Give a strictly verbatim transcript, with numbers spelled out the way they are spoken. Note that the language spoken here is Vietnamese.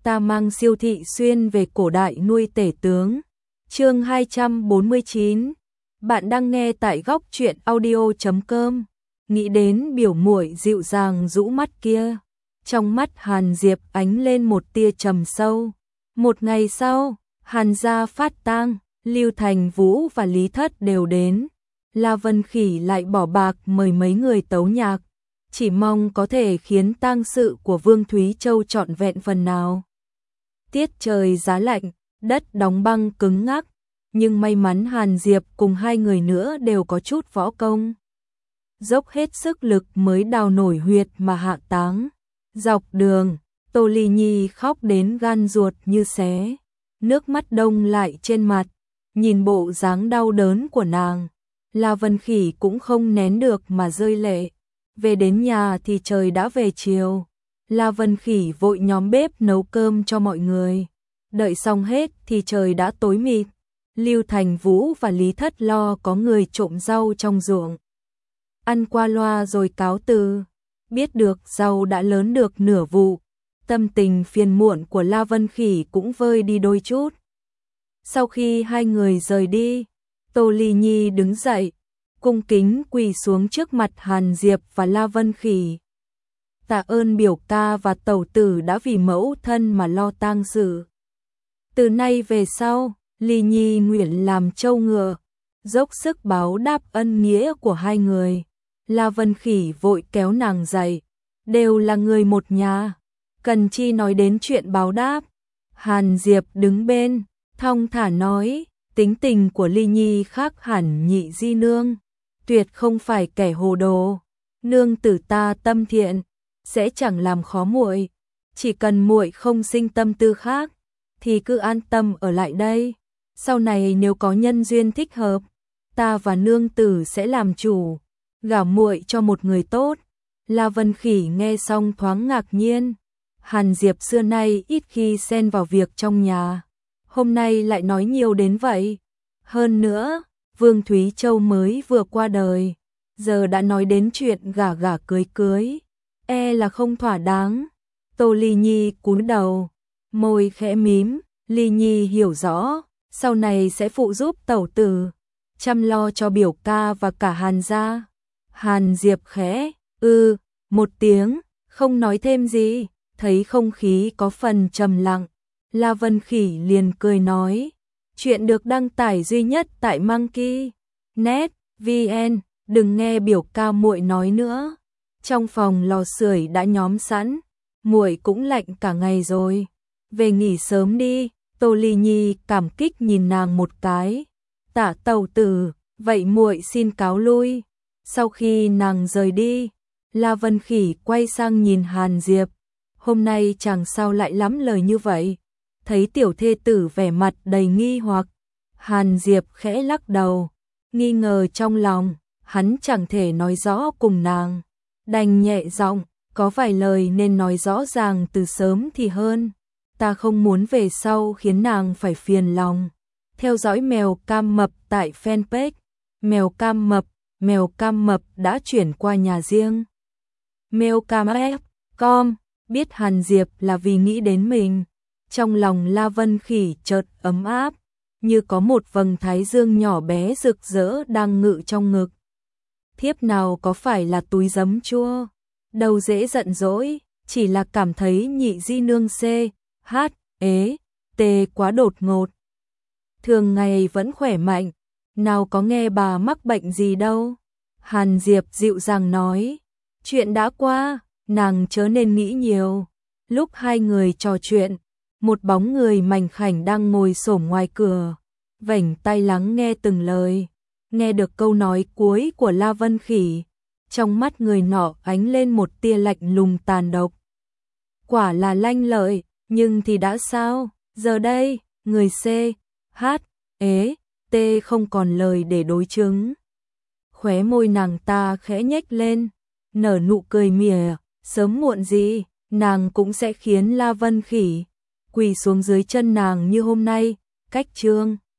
ta mang siêu thị xuyên về cổ đại nuôi tể tướng. Chương hai trăm bốn mươi chín. Bạn đang nghe tại góc truyện audio chấm com. Nghĩ đến biểu muội dịu dàng rũ mắt kia, trong mắt Hàn Diệp ánh lên một tia trầm sâu. Một ngày sau, Hàn gia phát tang, Lưu Thành Vũ và Lý Thất đều đến. La Vân Khỉ lại bỏ bạc mời mấy người tấu nhạc, chỉ mong có thể khiến tang sự của Vương Thúy Châu trọn vẹn phần nào. Tiết trời giá lạnh, đất đóng băng cứng ngắc, nhưng may mắn Hàn Diệp cùng hai người nữa đều có chút võ công. Dốc hết sức lực mới đào nổi huyệt mà hạ táng. Dọc đường, Tô Ly Nhi khóc đến gan ruột như xé, nước mắt đông lại trên mặt, nhìn bộ dáng đau đớn của nàng. La Vân Khỉ cũng không nén được mà rơi lệ. Về đến nhà thì trời đã về chiều. La Vân Khỉ vội nhóm bếp nấu cơm cho mọi người. Đợi xong hết thì trời đã tối mịt. Lưu Thành Vũ và Lý Thất lo có người trộm rau trong ruộng. Ăn qua loa rồi cáo từ. Biết được rau đã lớn được nửa vụ, tâm tình phiền muộn của La Vân Khỉ cũng vơi đi đôi chút. Sau khi hai người rời đi, Tô Ly Nhi đứng dậy, cung kính quỳ xuống trước mặt Hàn Diệp và La Vân Khỉ. Tạ ơn biểu ca và tẩu tử đã vì mẫu thân mà lo tang sự. Từ nay về sau, Ly Nhi nguyện làm trâu ngựa, dốc sức báo đáp ân nghĩa của hai người. La Vân Khỉ vội kéo nàng dậy, đều là người một nhà, cần chi nói đến chuyện báo đáp. Hàn Diệp đứng bên, thong thả nói, tính tình của Ly Nhi khác hẳn Nhị di nương, tuyệt không phải kẻ hồ đồ. Nương tử ta tâm thiện, sẽ chẳng làm khó muội, chỉ cần muội không sinh tâm tư khác thì cứ an tâm ở lại đây. Sau này nếu có nhân duyên thích hợp, ta và nương tử sẽ làm chủ, gả muội cho một người tốt. La Vân Khỉ nghe xong thoáng ngạc nhiên. Hàn Diệp xưa nay ít khi xen vào việc trong nhà, hôm nay lại nói nhiều đến vậy. Hơn nữa, Vương Thúy Châu mới vừa qua đời, giờ đã nói đến chuyện gả gả cưới cưới, e là không thỏa đáng. Tô Ly Nhi cúi đầu, môi khẽ mím. Ly Nhi hiểu rõ, sau này sẽ phụ giúp tẩu tử, chăm lo cho biểu ca và cả Hàn gia. Hàn Diệp khẽ ư một tiếng, không nói thêm gì. Thấy không khí có phần trầm lặng, La Vân Khỉ liền cười nói, chuyện được đăng tải duy nhất tại Monkey net vn, đừng nghe biểu ca muội nói nữa. Trong phòng lò sưởi đã nhóm sẵn, muội cũng lạnh cả ngày rồi, về nghỉ sớm đi. Tô Ly Nhi cảm kích nhìn nàng một cái. Tạ tẩu tử, vậy muội xin cáo lui. Sau khi nàng rời đi, La Vân Khỉ quay sang nhìn Hàn Diệp. Hôm nay chàng sao lại lắm lời như vậy? Thấy tiểu thê tử vẻ mặt đầy nghi hoặc, Hàn Diệp khẽ lắc đầu, nghi ngờ trong lòng, hắn chẳng thể nói rõ cùng nàng, đành nhẹ giọng, có vài lời nên nói rõ ràng từ sớm thì hơn. Ta không muốn về sau khiến nàng phải phiền lòng. Theo dõi Mèo Cam Mập tại fanpage Mèo Cam Mập. Mèo Cam Mập đã chuyển qua nhà riêng Mèo Cam chấm com. Biết Hàn Diệp là vì nghĩ đến mình, trong lòng La Vân Khỉ chợt ấm áp, như có một vầng thái dương nhỏ bé rực rỡ đang ngự trong ngực. Thiếp nào có phải là túi giấm chua, đâu dễ giận dỗi, chỉ là cảm thấy Nhị di nương c h ế t quá đột ngột. Thường ngày vẫn khỏe mạnh, nào có nghe bà mắc bệnh gì đâu. Hàn Diệp dịu dàng nói, chuyện đã qua, nàng chớ nên nghĩ nhiều. Lúc hai người trò chuyện, một bóng người mảnh khảnh đang ngồi xổm ngoài cửa, vểnh tai lắng nghe từng lời. Nghe được câu nói cuối của La Vân Khỉ, trong mắt người nọ ánh lên một tia lạnh lùng tàn độc. Quả là lanh lợi, nhưng thì đã sao? Giờ đây, người C, H, ế, T không còn lời để đối chứng. Khóe môi nàng ta khẽ nhếch lên, nở nụ cười mỉa, sớm muộn gì, nàng cũng sẽ khiến La Vân Khỉ quỳ xuống dưới chân nàng như hôm nay. Cách chương